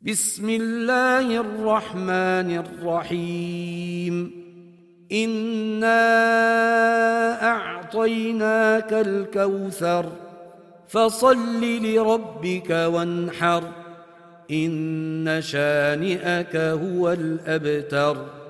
بسم الله الرحمن الرحيم إنا أعطيناك الكوثر فصل لربك وانحر إن شانئك هو الأبتر.